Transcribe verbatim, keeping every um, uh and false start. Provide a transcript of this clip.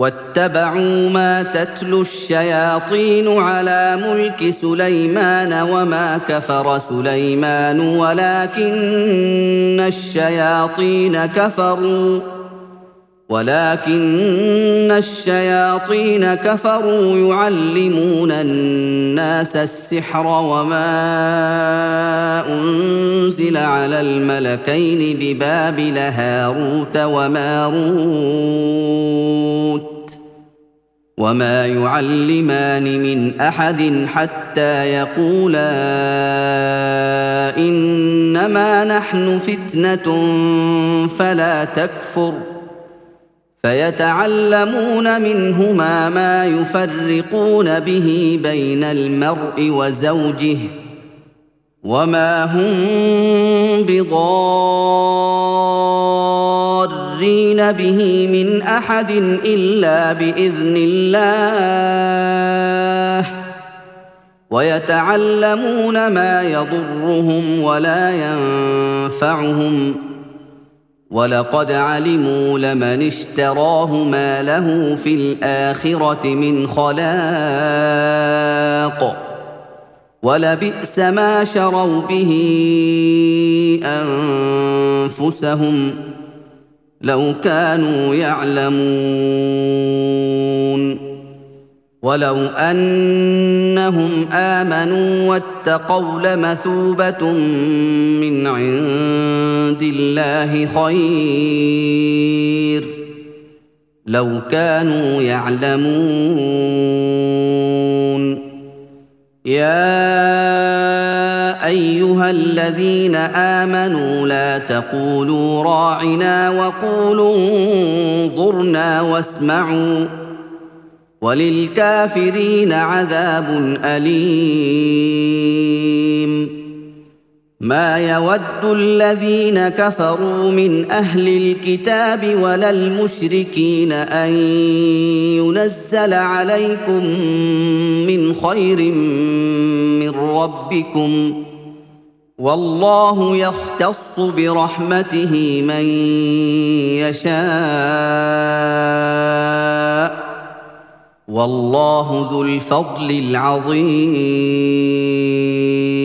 واتبعوا ما تتلو الشياطين على ملك سليمان وما كفر سليمان ولكن الشياطين كفروا ولكن الشياطين كفروا يعلمون الناس السحر وما أنزل على الملكين ببابل هاروت وماروت وما يعلمان من أحد حتى يقولا إنما نحن فتنة فلا تكفر فيتعلمون منهما ما يفرقون به بين المرء وزوجه وما هم بضارين به من أحد إلا بإذن الله ويتعلمون ما يضرهم ولا ينفعهم ولقد علموا لمن اشتراه ما له في الآخرة من خلاق ولبئس ما شروا به أنفسهم لو كانوا يعلمون ولو أنهم آمنوا واتقوا لمثوبة من عند الله خير لو كانوا يعلمون يا أيها الذين آمنوا لا تقولوا راعنا وقولوا انظرنا واسمعوا وللكافرين عذاب أليم ما يود الذين كفروا من أهل الكتاب ولا المشركين أن ينزل عليكم من خير من ربكم والله يختص برحمته من يشاء والله ذو الفضل العظيم